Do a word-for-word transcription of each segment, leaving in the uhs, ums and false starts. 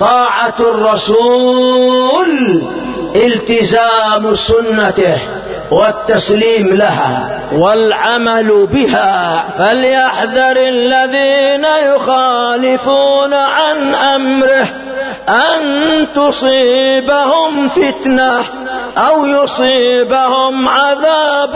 طاعة الرسول التزام سنته والتسليم لها والعمل بها. فليحذر الذين يخالفون عن أمره أن تصيبهم فتنة أو يصيبهم عذاب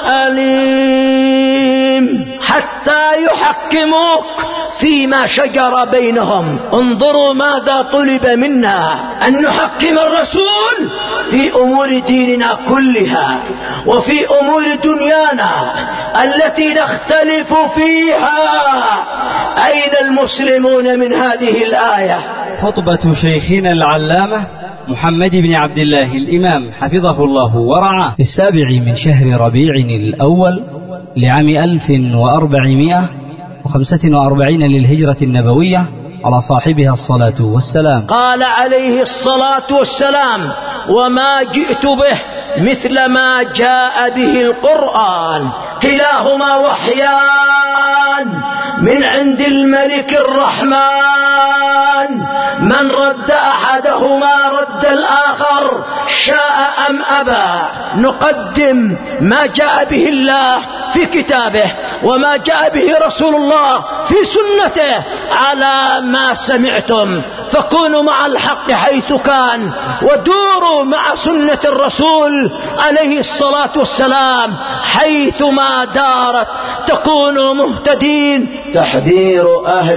أليم. حتى يحكموك فيما شجر بينهم. انظروا ماذا طلب منا، أن نحكم الرسول في أمور ديننا كلها وفي أمور دنيانا التي نختلف فيها. أين المسلمون من هذه الآية؟ خطبة شيخنا العلامة محمد بن عبد الله الإمام حفظه الله ورعاه في السابع من شهر ربيع الأول لعام ألف وأربعمائة وخمسة وأربعين للهجرة النبوية على صاحبها الصلاة والسلام. قال عليه الصلاة والسلام: وما جئت به مثل ما جاء به القرآن، كلاهما وحيان من عند الملك الرحمن، من رد أحدهما رد الآخر شاء أم أبى. نقدم ما جاء به الله في كتابه وما جاء به رسول الله في سنته على ما سمعتم، فكونوا مع الحق حيث كان ودوروا مع سنة الرسول عليه الصلاة والسلام حيثما دارت تكونوا مهتدين. تحذير أهل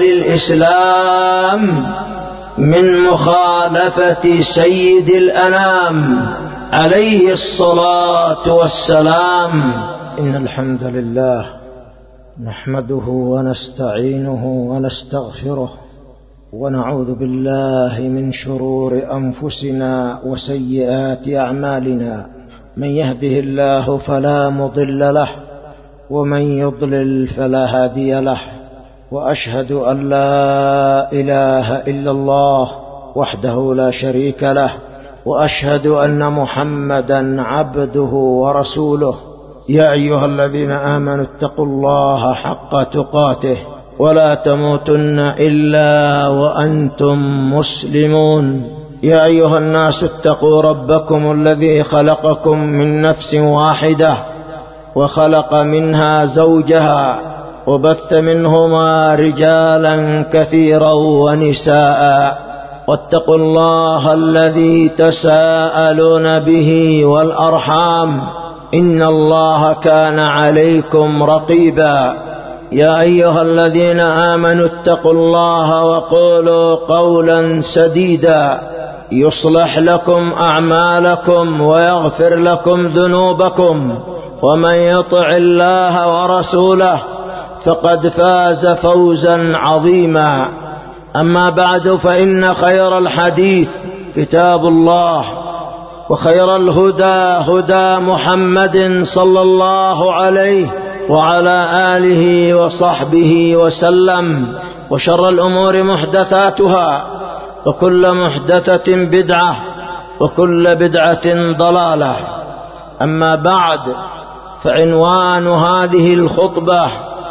الإسلام من مخالفة سيد الأنام عليه الصلاة والسلام. إن الحمد لله نحمده ونستعينه ونستغفره ونعوذ بالله من شرور أنفسنا وسيئات أعمالنا. من يهده الله فلا مضل له ومن يضلل فلا هادي له، وأشهد أن لا إله إلا الله وحده لا شريك له، وأشهد أن محمدا عبده ورسوله. يا أيها الذين آمنوا اتقوا الله حق تقاته ولا تموتن إلا وأنتم مسلمون. يا أيها الناس اتقوا ربكم الذي خلقكم من نفس واحدة وخلق منها زوجها وبث منهما رجالا كثيرا ونساء، واتقوا الله الذي تساءلون به والأرحام إن الله كان عليكم رقيبا. يا أيها الذين آمنوا اتقوا الله وقولوا قولا سديدا يصلح لكم أعمالكم ويغفر لكم ذنوبكم، ومن يطع الله ورسوله فقد فاز فوزا عظيما. أما بعد، فإن خير الحديث كتاب الله، وخير الهدى هدى محمد صلى الله عليه وعلى آله وصحبه وسلم، وشر الأمور محدثاتها، وكل محدثة بدعة، وكل بدعة ضلالة. أما بعد، فعنوان هذه الخطبة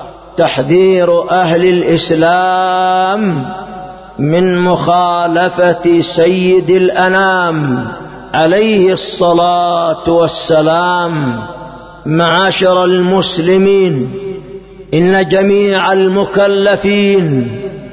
تحذير أهل الإسلام من مخالفة سيد الأنام عليه الصلاة والسلام. معاشر المسلمين، إن جميع المكلفين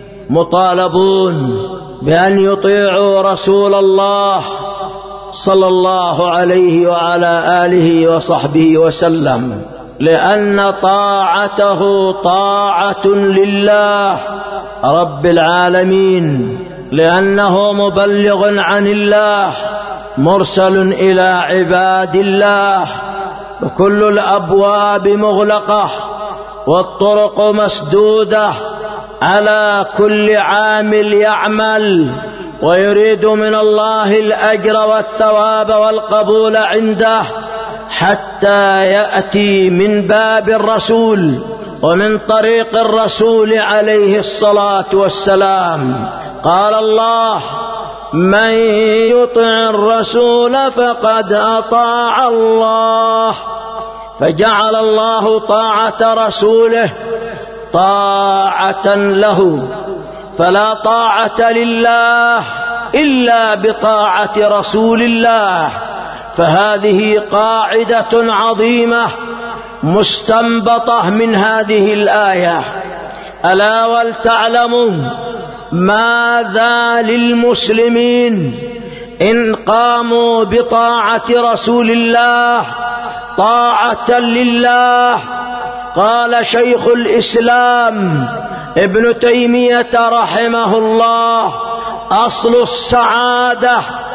مطالبون بأن يطيعوا رسول الله صلى الله عليه وعلى آله وصحبه وسلم، لأن طاعته طاعة لله رب العالمين، لأنه مبلغ عن الله مرسل إلى عباد الله، وكل الأبواب مغلقة والطرق مسدودة على كل عامل يعمل ويريد من الله الأجر والثواب والقبول عنده حتى يأتي من باب الرسول ومن طريق الرسول عليه الصلاة والسلام. قال الله: من يطع الرسول فقد أطاع الله. فجعل الله طاعة رسوله طاعة له، فلا طاعة لله إلا بطاعة رسول الله. فهذه قاعدة عظيمة مستنبطة من هذه الآية. ألا ولتعلموا ماذا للمسلمين إن قاموا بطاعة رسول الله طاعة لله. قال شيخ الإسلام ابن تيمية رحمه الله: أصل السعادة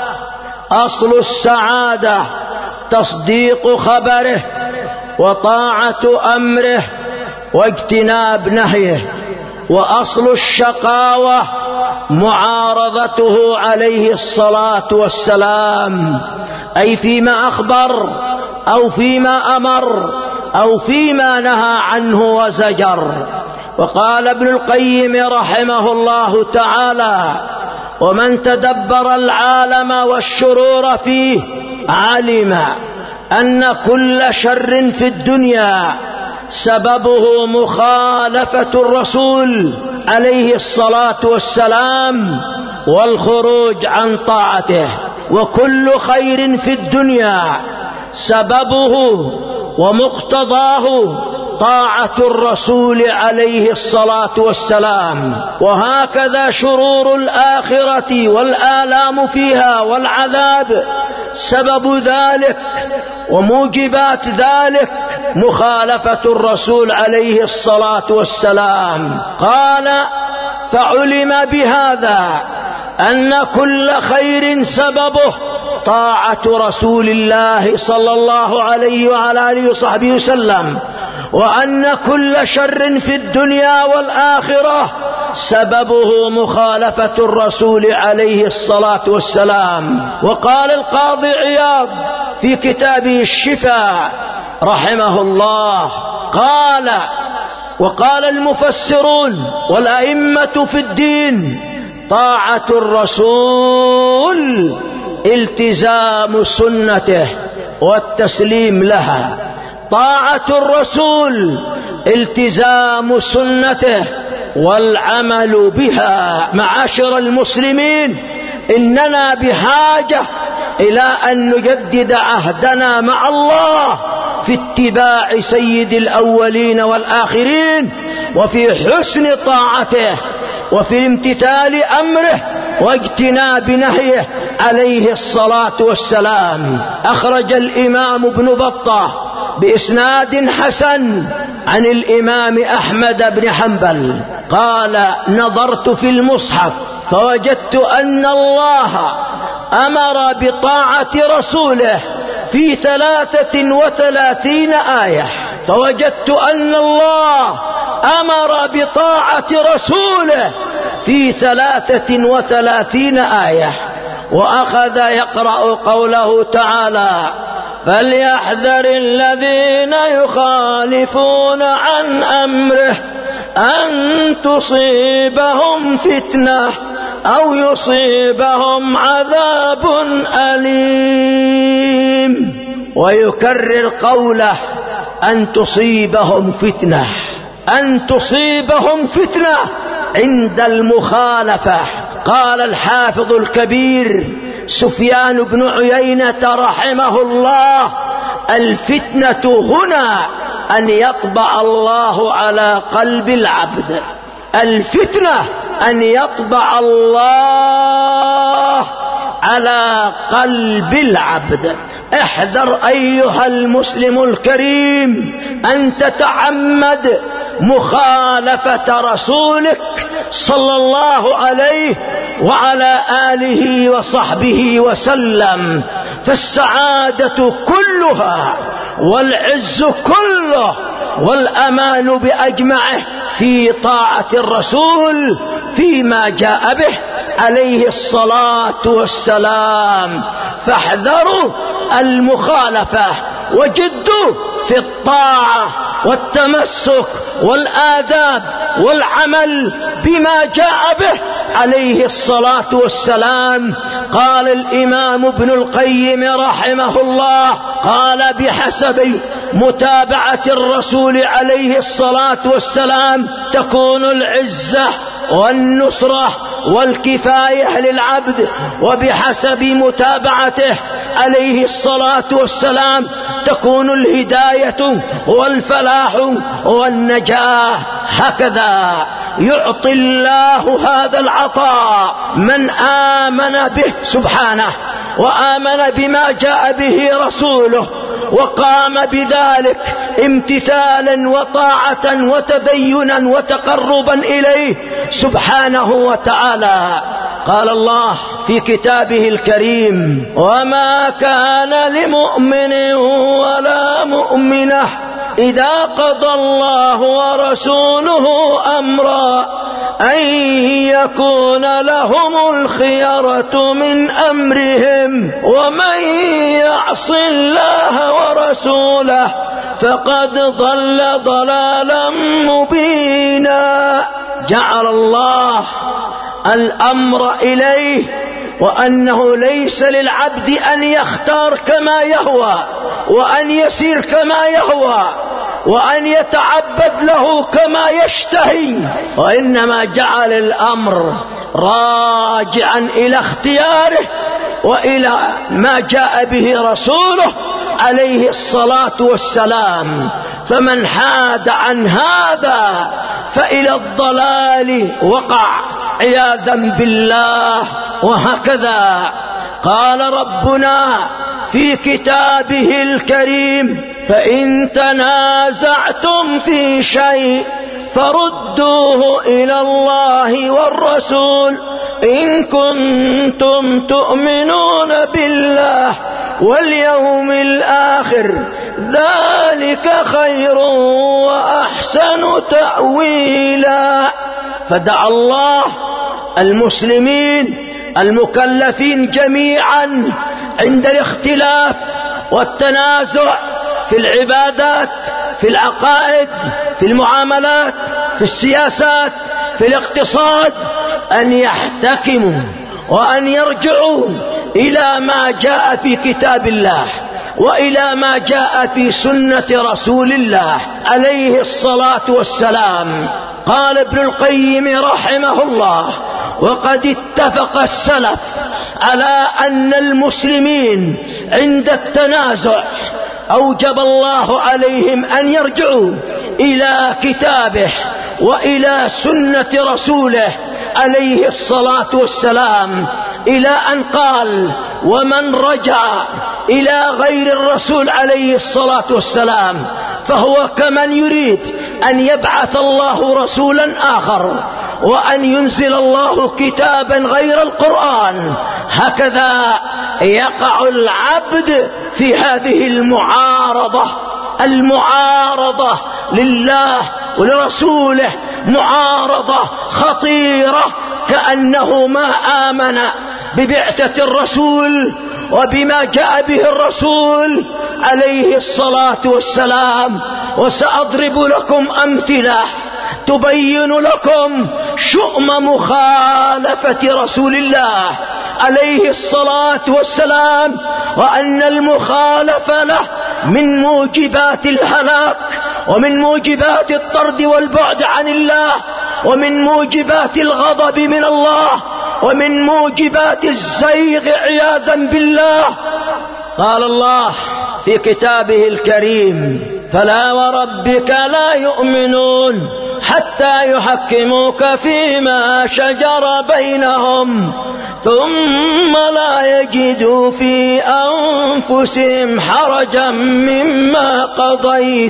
أصل السعادة تصديق خبره وطاعة أمره واجتناب نهيه، وأصل الشقاوة معارضته عليه الصلاة والسلام، أي فيما أخبر أو فيما أمر أو فيما نهى عنه وزجر. وقال ابن القيم رحمه الله تعالى: ومن تدبر العالم والشرور فيه علم أن كل شر في الدنيا سببه مخالفة الرسول عليه الصلاة والسلام والخروج عن طاعته، وكل خير في الدنيا سببه ومقتضاه طاعة الرسول عليه الصلاة والسلام. وهكذا شرور الآخرة والآلام فيها والعذاب سبب ذلك وموجبات ذلك مخالفة الرسول عليه الصلاة والسلام. قال: فعلم بهذا أن كل خير سببه طاعة رسول الله صلى الله عليه وعلى آله وصحبه وسلم، وأن كل شر في الدنيا والآخرة سببه مخالفة الرسول عليه الصلاة والسلام. وقال القاضي عياض في كتابه الشفاء رحمه الله، قال: وقال المفسرون والأئمة في الدين: طاعة الرسول التزام سنته والتسليم لها. طاعة الرسول التزام سنته والعمل بها. معاشر المسلمين، إننا بحاجة إلى أن نجدد عهدنا مع الله في اتباع سيد الأولين والآخرين، وفي حسن طاعته، وفي امتثال أمره واجتناب نهيه عليه الصلاة والسلام. أخرج الإمام ابن بطة بإسناد حسن عن الإمام أحمد بن حنبل قال: نظرت في المصحف فوجدت أن الله أمر بطاعة رسوله في ثلاثة وثلاثين آية. فوجدت أن الله أمر بطاعة رسوله في ثلاثة وثلاثين آية. وأخذ يقرأ قوله تعالى: فليحذر الذين يخالفون عن أمره أن تصيبهم فتنة أو يصيبهم عذاب أليم. ويكرر قوله: أن تصيبهم فتنة، أن تصيبهم فتنة عند المخالفة. قال الحافظ الكبير سفيان بن عيينة رحمه الله: الفتنة هنا أن يطبع الله على قلب العبد. الفتنة أن يطبع الله على قلب العبد. احذر أيها المسلم الكريم أن تتعمد مخالفة رسولك صلى الله عليه وعلى آله وصحبه وسلم، فالسعادة كلها والعز كله والأمان بأجمعه في طاعة الرسول فيما جاء به عليه الصلاة والسلام. فاحذروا المخالفة وجدوا في الطاعة والتمسك والآداب والعمل بما جاء به عليه الصلاة والسلام. قال الإمام ابن القيم رحمه الله: قال: بحسب متابعة الرسول عليه الصلاة والسلام تكون العزة والنصرة والكفاية للعبد، وبحسب متابعته عليه الصلاة والسلام تكون الهداية والفلاح والنجاة. هكذا يعطي الله هذا العطاء من آمن به سبحانه، وآمن بما جاء به رسوله، وقام بذلك امتثالا وطاعة وتدينا وتقربا إليه سبحانه وتعالى. قال الله في كتابه الكريم: وما كان لمؤمن ولا مؤمنة إذا قضى الله ورسوله أمرا أن يكون لهم الخيرة من أمرهم ومن يعص الله ورسوله فقد ضل ضلالا مبينا. جعل الله الأمر إليه، وأنه ليس للعبد أن يختار كما يهوى، وأن يسير كما يهوى، وأن يتعبد له كما يشتهي، وإنما جعل الأمر راجعا إلى اختياره وإلى ما جاء به رسوله عليه الصلاة والسلام. فمن حاد عن هذا فإلى الضلال وقع عياذا بالله. وهكذا قال ربنا في كتابه الكريم: فإن تنازعتم في شيء فردوه إلى الله والرسول إن كنتم تؤمنون بالله واليوم الآخر ذلك خير وأحسن تأويلا. فدعا الله المسلمين المكلفين جميعا عند الاختلاف والتنازع في العبادات، في العقائد، في المعاملات، في السياسات، في الاقتصاد، أن يحتكموا وأن يرجعوا إلى ما جاء في كتاب الله وإلى ما جاء في سنة رسول الله عليه الصلاة والسلام. قال ابن القيم رحمه الله: وقد اتفق السلف على أن المسلمين عند التنازع أوجب الله عليهم أن يرجعوا إلى كتابه وإلى سنة رسوله عليه الصلاة والسلام، إلى أن قال: ومن رجع إلى غير الرسول عليه الصلاة والسلام فهو كمن يريد أن يبعث الله رسولا آخر وأن ينزل الله كتابا غير القرآن. هكذا يقع العبد في هذه المعارضة، المعارضة لله ولرسوله، معارضة خطيرة، كأنه ما آمن ببعثة الرسول وبما جاء به الرسول عليه الصلاة والسلام. وسأضرب لكم أمثلة تبين لكم شؤم مخالفة رسول الله عليه الصلاة والسلام، وأن المخالفة له من موجبات الهلاك، ومن موجبات الطرد والبعد عن الله، ومن موجبات الغضب من الله، ومن موجبات الزيغ عياذا بالله. قال الله في كتابه الكريم: فلا وربك لا يؤمنون حتى يحكموك فيما شجر بينهم ثم لا يجدوا في أنفسهم حرجا مما قضيت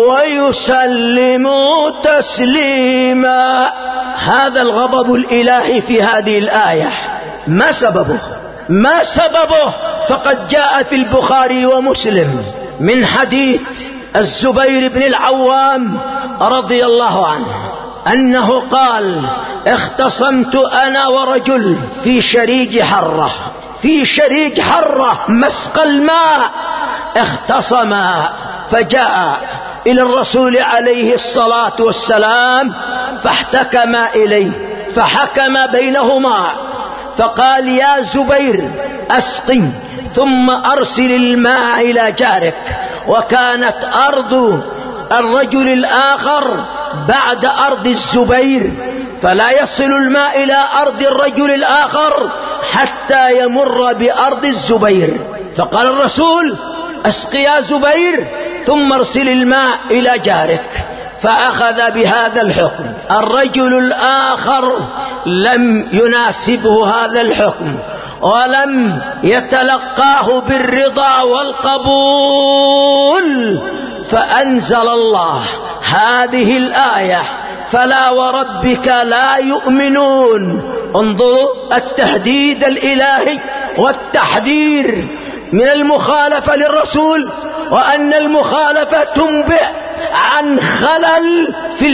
ويسلموا تسليما. هذا الغضب الإلهي في هذه الآية ما سببه؟ ما سببه؟ فقد جاء في البخاري ومسلم من حديث الزبير بن العوام رضي الله عنه أنه قال: اختصمت أنا ورجل في شريج حرة، في شريج حرة مسقى الماء، اختصما فجاء إلى الرسول عليه الصلاة والسلام فاحتكما إليه فحكم بينهما فقال: يا زبير أسقي ثم أرسل الماء إلى جارك. وكانت أرض الرجل الآخر بعد أرض الزبير فلا يصل الماء إلى أرض الرجل الآخر حتى يمر بأرض الزبير. فقال الرسول: أسق يا زبير ثم ارسل الماء إلى جارك. فأخذ بهذا الحكم. الرجل الآخر لم يناسبه هذا الحكم ولم يتلقاه بالرضا والقبول، فأنزل الله هذه الآية: فلا وربك لا يؤمنون. انظروا التهديد الإلهي والتحذير من المخالفة للرسول، وأن المخالفة تنبئ عن خلل في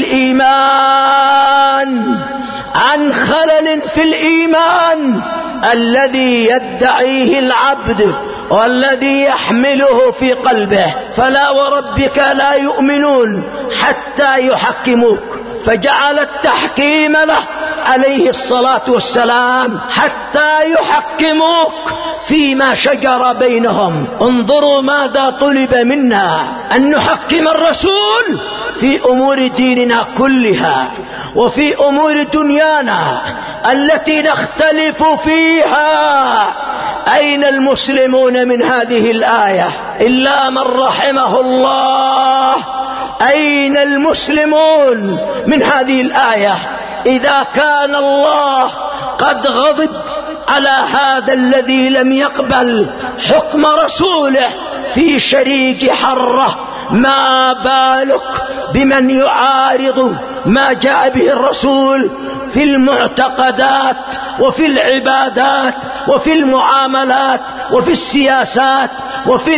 الإيمان، عن خلل في الإيمان الذي يدعيه العبد والذي يحمله في قلبه. فلا وربك لا يؤمنون حتى يحكموك، فجعل التحكيم له عليه الصلاة والسلام حتى يحكموك فيما شجر بينهم. انظروا ماذا طلب منا: أن نحكم الرسول في أمور ديننا كلها وفي أمور دنيانا التي نختلف فيها. أين المسلمون من هذه الآية؟ إلا من رحمه الله. أين المسلمون من هذه الآية؟ إذا كان الله قد غضب على هذا الذي لم يقبل حكم رسوله في شريك حره، ما بالك بمن يعارض ما جاء به الرسول في المعتقدات وفي العبادات وفي المعاملات وفي السياسات وفي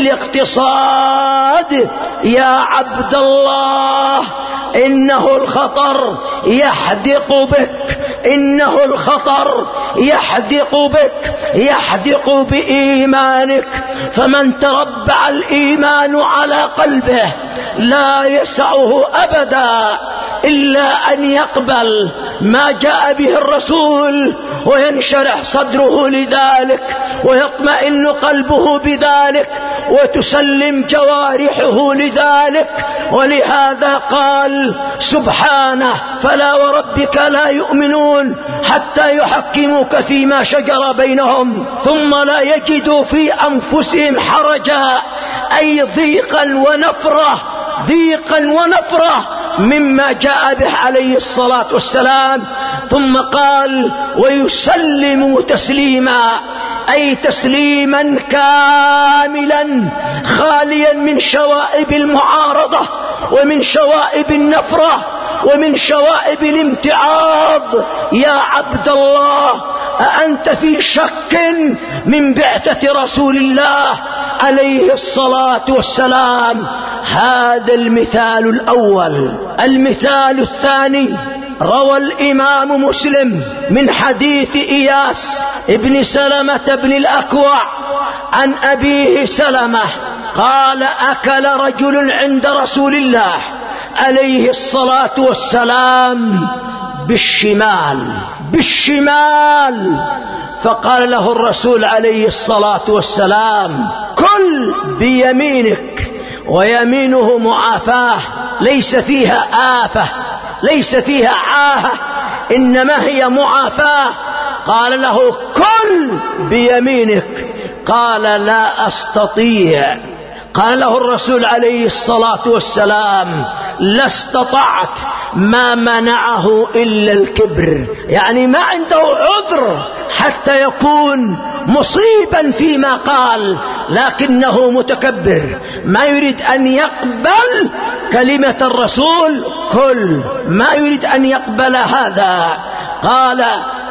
الاقتصاد. يا عبد الله، إنه الخطر يحدق بك، إنه الخطر يحدق بك، يحدق بإيمانك. فمن تربع الإيمان على قلبه لا يسعه أبدا إلا أن يقبل ما جاء به الرسول وينشرح صدره لذلك ويطمئن قلبه بذلك وتسلم جوارحه لذلك. ولهذا قال سبحانه: فلا وربك لا يؤمنون حتى يحكموك فيما شجر بينهم ثم لا يجدوا في أنفسهم حرجا، أي ضيقا ونفرة، ضيقا ونفرة مما جاء به عليه الصلاة والسلام. ثم قال: ويسلموا تسليما، أي تسليما كاملا خاليا من شوائب المعارضة ومن شوائب النفرة ومن شوائب الامتعاض. يا عبد الله، أأنت في شك من بعثة رسول الله عليه الصلاة والسلام؟ هذا المثال الأول. المثال الثاني: روى الإمام مسلم من حديث إياس ابن سلمة بن الأكوع عن أبيه سلمة قال: أكل رجل عند رسول الله عليه الصلاة والسلام بالشمال، بالشمال. فقال له الرسول عليه الصلاة والسلام: كل بيمينك. ويمينه معافاة، ليس فيها آفة، ليس فيها عاهة، إنما هي معافاة. قال له: كل بيمينك. قال: لا أستطيع. قال له الرسول عليه الصلاة والسلام: لا استطعت. ما منعه إلا الكبر، يعني ما عنده عذر حتى يكون مصيبا فيما قال، لكنه متكبر ما يريد أن يقبل كلمة الرسول، كل ما يريد أن يقبل هذا. قال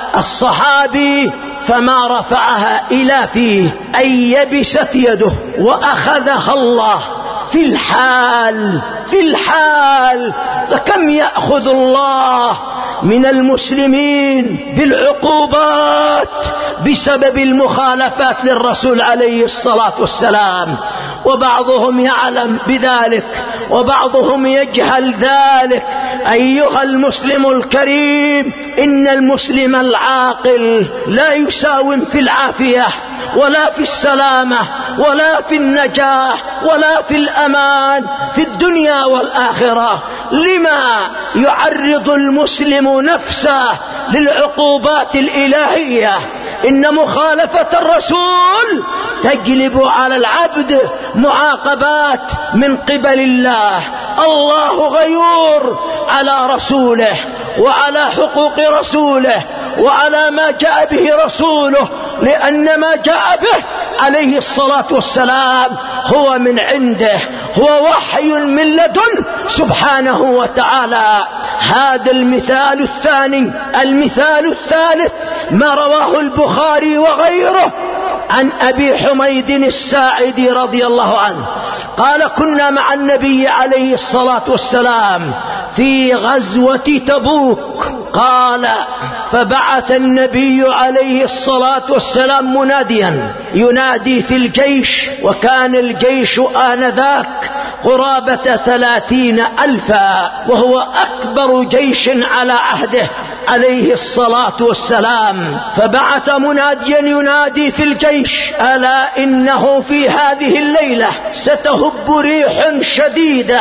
الصحابي: فما رفعها إلى فيه، أي يبست يده وأخذها الله في الحال، في الحال. فكم يأخذ الله من المسلمين بالعقوبات بسبب المخالفات للرسول عليه الصلاة والسلام، وبعضهم يعلم بذلك وبعضهم يجهل ذلك، أيها المسلم الكريم، إن المسلم العاقل لا يساوم في العافية ولا في السلامة ولا في النجاح ولا في الأمان في الدنيا والآخرة. لما يعرض المسلم نفسه للعقوبات الإلهية؟ إن مخالفة الرسول تجلب على العبد معاقبات من قبل الله. الله غيور على رسوله وعلى حقوق رسوله وعلى ما جاء به رسوله، لأن ما جاء به عليه الصلاة والسلام هو من عنده، هو وحي من لدنه سبحانه وتعالى. هذا المثال الثاني. المثال الثالث ما رواه البخاري وغيره عن أبي حميد الساعدي رضي الله عنه قال: كنا مع النبي عليه الصلاة والسلام في غزوة تبوك. قال: فبعث النبي عليه الصلاة والسلام مناديا ينادي في الجيش، وكان الجيش آنذاك قرابة ثلاثين ألفا، وهو أكبر جيش على عهده عليه الصلاة والسلام. فبعث مناديا ينادي في الجيش: ألا إنه في هذه الليلة ستهب ريح شديدة،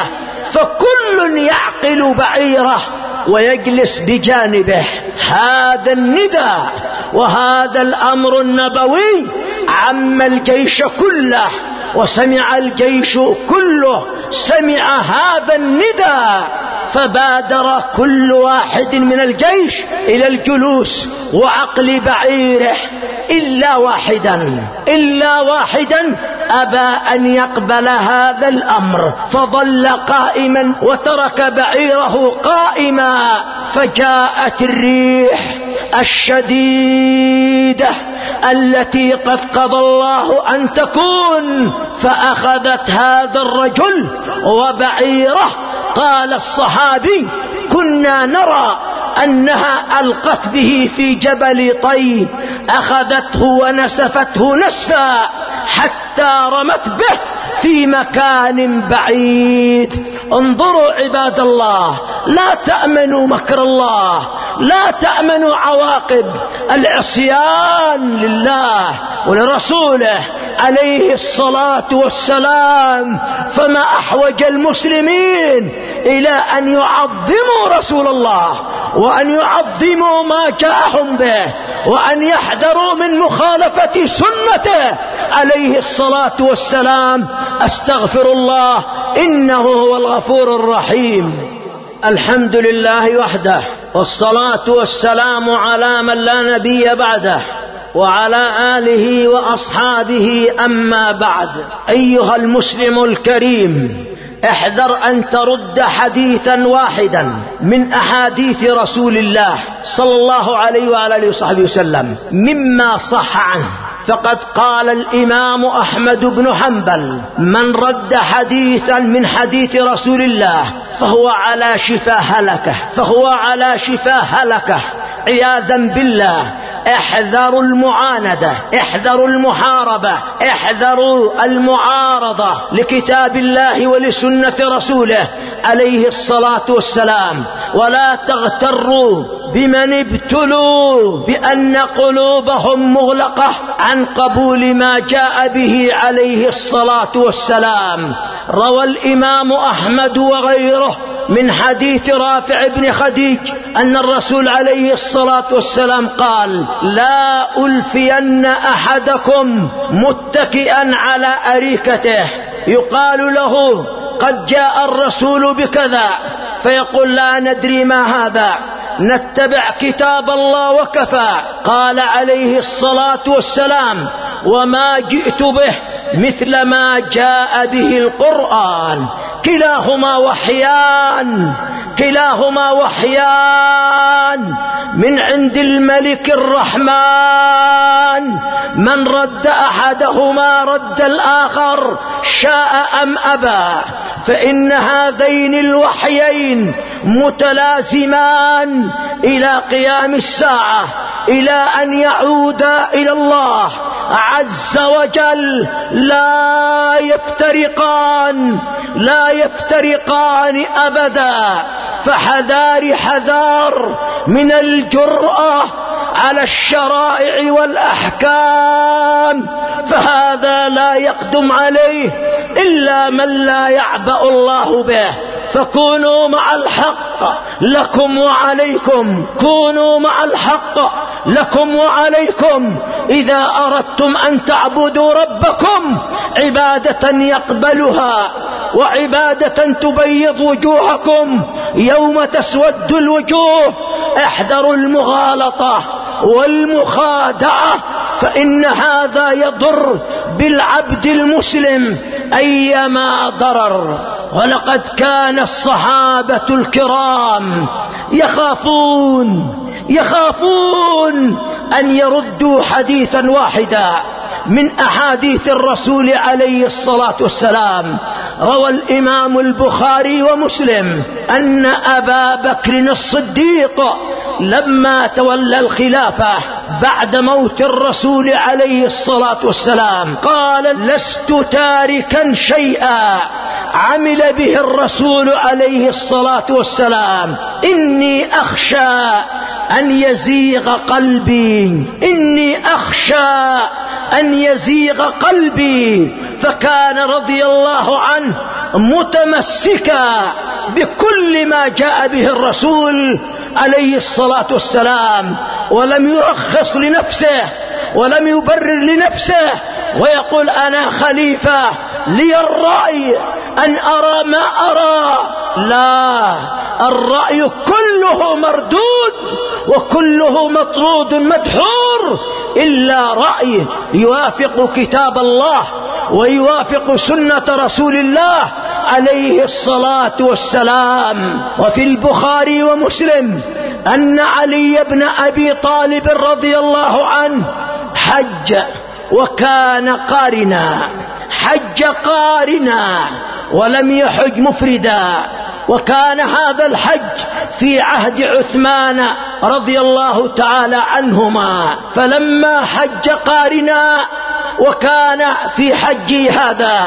فكل يعقل بعيره ويجلس بجانبه. هذا النداء وهذا الأمر النبوي عم الجيش كله، وسمع الجيش كله سمع هذا النداء، فبادر كل واحد من الجيش إلى الجلوس وعقل بعيره إلا واحدا إلا واحدا أبى أن يقبل هذا الأمر، فظل قائما وترك بعيره قائما. فجاءت الريح الشديدة التي قد قضى الله أن تكون، فأخذت هذا الرجل وبعيره. قال الصحابي: كنا نرى أنها ألقت به في جبل طي، أخذته ونسفته نسفا حتى رمت به في مكان بعيد. انظروا عباد الله، لا تأمنوا مكر الله، لا تأمنوا عواقب العصيان لله ولرسوله عليه الصلاة والسلام. فما أحوج المسلمين إلى أن يعظموا رسول الله، وأن يعظموا ما جاءهم به، وأن يحذروا من مخالفة سنته عليه الصلاة والسلام. أستغفر الله إنه هو الغفور الرحيم. الحمد لله وحده، والصلاة والسلام على من لا نبي بعده، وعلى آله وأصحابه. أما بعد، أيها المسلم الكريم، احذر أن ترد حديثا واحدا من أحاديث رسول الله صلى الله عليه وآله وصحبه وسلم مما صح عنه. فقد قال الإمام أحمد بن حنبل: من رد حديثا من حديث رسول الله فهو على شفا هلكه، فهو على شفا هلكه عياذا بالله. احذروا المعاندة، احذروا المحاربة، احذروا المعارضة لكتاب الله ولسنة رسوله عليه الصلاة والسلام. ولا تغتروا بمن ابتلوا بأن قلوبهم مغلقة عن قبول ما جاء به عليه الصلاة والسلام. روى الإمام أحمد وغيره من حديث رافع بن خديج أن الرسول عليه الصلاة والسلام قال: لا ألفين أحدكم متكئا على أريكته يقال له: قد جاء الرسول بكذا، فيقول: لا ندري ما هذا، نتبع كتاب الله وكفى. قال عليه الصلاة والسلام: وما جئت به مثل ما جاء به القرآن. كلاهما وحيان، كلاهما وحيان من عند الملك الرحمن. من رد أحدهما رد الآخر شاء أم أبى، فإن هذين الوحيين متلازمان إلى قيام الساعة، إلى أن يعود إلى الله عز وجل. لا يفترقان، لا يفترقان أبدا. فحذار حذار من الجرأة على الشرائع والأحكام، فهذا لا يقدم عليه إلا من لا يعبأ الله به. فكونوا مع الحق لكم وعليكم، كونوا مع الحق لكم وعليكم إذا أردتم أن تعبدوا ربكم عبادة يقبلها وعبادة تبيض وجوهكم يوم تسود الوجوه. احذروا المغالطة والمخادعة، فإن هذا يضر بالعبد المسلم أيما ضرر. ولقد كان الصحابة الكرام يخافون يخافون أن يردوا حديثا واحدا من أحاديث الرسول عليه الصلاة والسلام. روى الإمام البخاري ومسلم أن أبا بكر الصديق لما تولى الخلافة بعد موت الرسول عليه الصلاة والسلام قال: لست تاركا شيئا عمل به الرسول عليه الصلاة والسلام، إني أخشى أن يزيغ قلبي، إني أخشى أن يزيغ قلبي. فكان رضي الله عنه متمسكا بكل ما جاء به الرسول عليه الصلاة والسلام، ولم يرخص لنفسه ولم يبرر لنفسه ويقول أنا خليفة لي الرأي أن أرى ما أرى. لا، الرأي كله مردود وكله مطرود مدحور إلا رأي يوافق كتاب الله ويوافق سنة رسول الله عليه الصلاة والسلام. وفي البخاري ومسلم أن علي بن أبي طالب رضي الله عنه حج وكان قارنا، حج قارنا ولم يحج مفردا، وكان هذا الحج في عهد عثمان رضي الله تعالى عنهما. فلما حج قارنا وكان في حجه هذا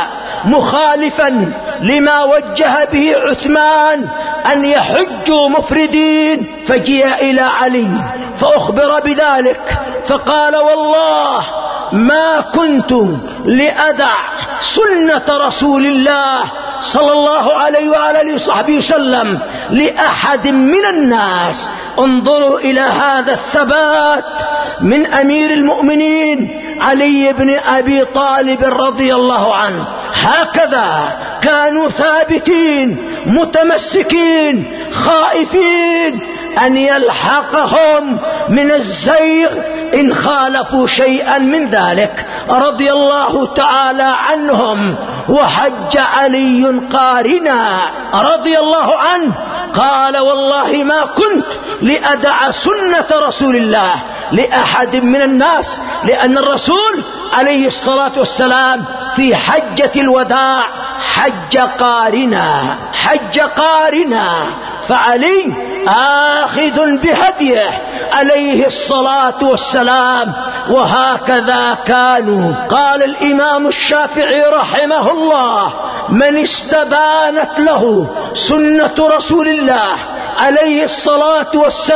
مخالفا لما وجه به عثمان أن يحجوا مفردين، فجاء إلى علي فأخبر بذلك فقال: والله ما كنت لأدع سنة رسول الله صلى الله عليه وآله وصحبه وسلم لأحد من الناس. انظروا إلى هذا الثبات من أمير المؤمنين علي بن أبي طالب رضي الله عنه. هكذا كانوا ثابتين متمسكين خائفين أن يلحقهم من الزيغ إن خالفوا شيئا من ذلك رضي الله تعالى عنهم. وحج علي قارنا رضي الله عنه قال: والله ما كنت لأدع سنة رسول الله لأحد من الناس، لأن الرسول عليه الصلاة والسلام في حجة الوداع حج قارنا حج قارنا فعلي آخذ بهديه عليه الصلاة والسلام. وهكذا كانوا. قال الإمام الشافعي رحمه الله: من استبانت له سنة رسول الله عليه الصلاة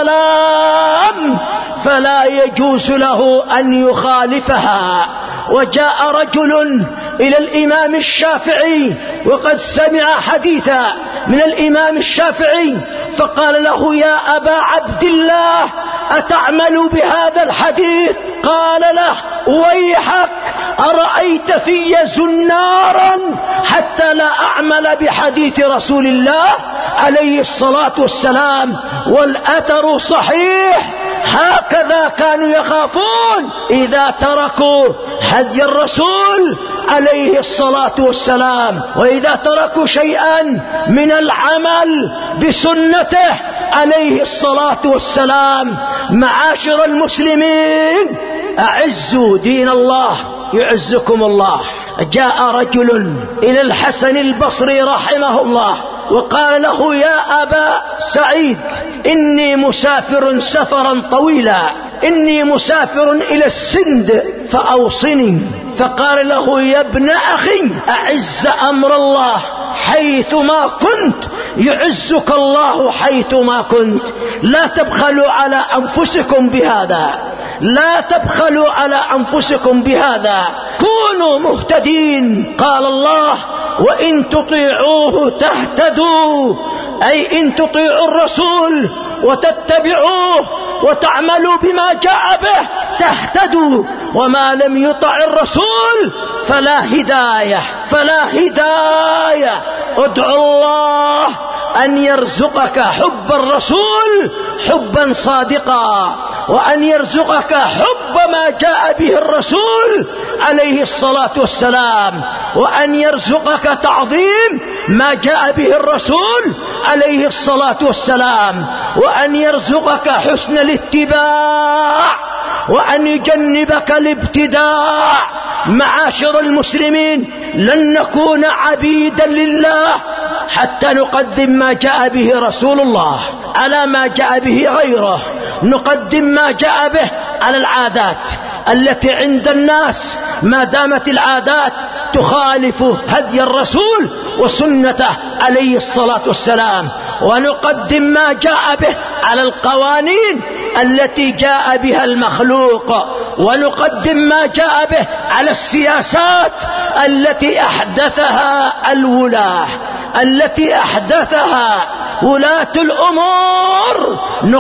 والسلام فلا يجوز له أن يخالفها. وجاء رجل إلى الإمام الشافعي وقد سمع حديثا من الإمام الشافعي فقال له: يا أبا عبد الله أتعمل بهذا الحديث؟ قال له: ويحك، أرأيت في زنارا حتى لا أعمل بحديث رسول الله عليه الصلاة والسلام، والأثر صحيح. هكذا كانوا يخافون إذا تركوا هدي الرسول عليه الصلاة والسلام، وإذا تركوا شيئا من العمل بسنته عليه الصلاة والسلام. معاشر المسلمين، أعزوا دين الله يعزكم الله. جاء رجل إلى الحسن البصري رحمه الله وقال له: يا أبا سعيد، إني مسافر سفرا طويلا، إني مسافر إلى السند فأوصني. فقال له: يا ابن أخي، أعز أمر الله حيثما كنت يعزك الله حيثما كنت. لا تبخلوا على أنفسكم بهذا، لا تبخلوا على أنفسكم بهذا، كونوا مهتدين. قال الله: وإن تطيعوه تهتدوا، أي إن تطيعوا الرسول وتتبعوه وتعملوا بما جاء به تهتدوا، وما لم يطع الرسول فلا هداية، فلا هداية. ادعو الله أن يرزقك حب الرسول حبا صادقا، وأن يرزقك حب ما جاء به الرسول عليه الصلاة والسلام، وأن يرزقك تعظيم ما جاء به الرسول عليه الصلاة والسلام، وأن يرزقك حسن الاتباع، وأن يجنبك الابتداع. معاشر المسلمين، لن نكون عبيدا لله حتى نقدم ما جاء به رسول الله على ما جاء به غيره، نقدم ما جاء به على العادات التي عند الناس ما دامت العادات تخالف هدي الرسول وسنته عليه الصلاة والسلام، ونقدم ما جاء به على القوانين التي جاء بها المخلوق، ونقدم ما جاء به على السياسات التي أحدثها الولاة، التي أحدثها ولاة الأمور.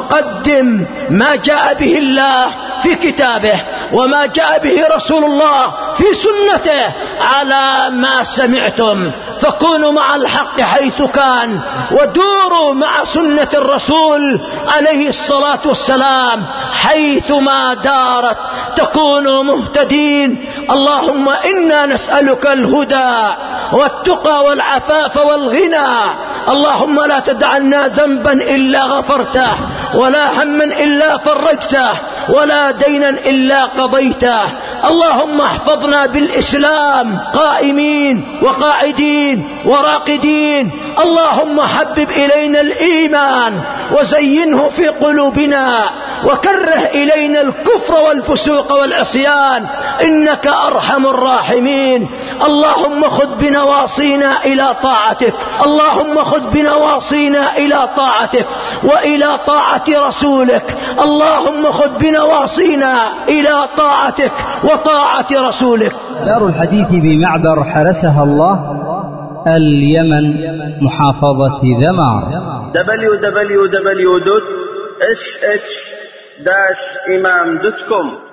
نقدم ما جاء به الله في كتابه وما جاء به رسول الله في سنته على ما سمعتم، فكونوا مع الحق حيث كان، ودوروا مع سنة الرسول عليه الصلاة والسلام حيثما دارت، تكونوا مهتدين. اللهم إنا نسألك الهدى والتقى والعفاف والغنى. اللهم لا تدع لنا ذنبا إلا غفرته، ولا هما إلا فرجته، ولا دينا إلا قضيته. اللهم احفظنا بالإسلام قائمين وقاعدين وراقدين. اللهم حبب إلينا الإيمان وزينه في قلوبنا، وكره إلينا الكفر والفسوق والعصيان، إنك أرحم الراحمين. اللهم خذ بنواصينا إلى طاعتك، اللهم خذ بنواصينا إلى طاعتك وإلى طاعة رسولك. اللهم خذ بنواصينا إلى طاعتك وطاعة رسولك. دار الحديث بمعبر حرسها الله، اليمن، محافظة ذمار. دبليو دبليو دبليو دوت اس اتش داش إمام دوت كوم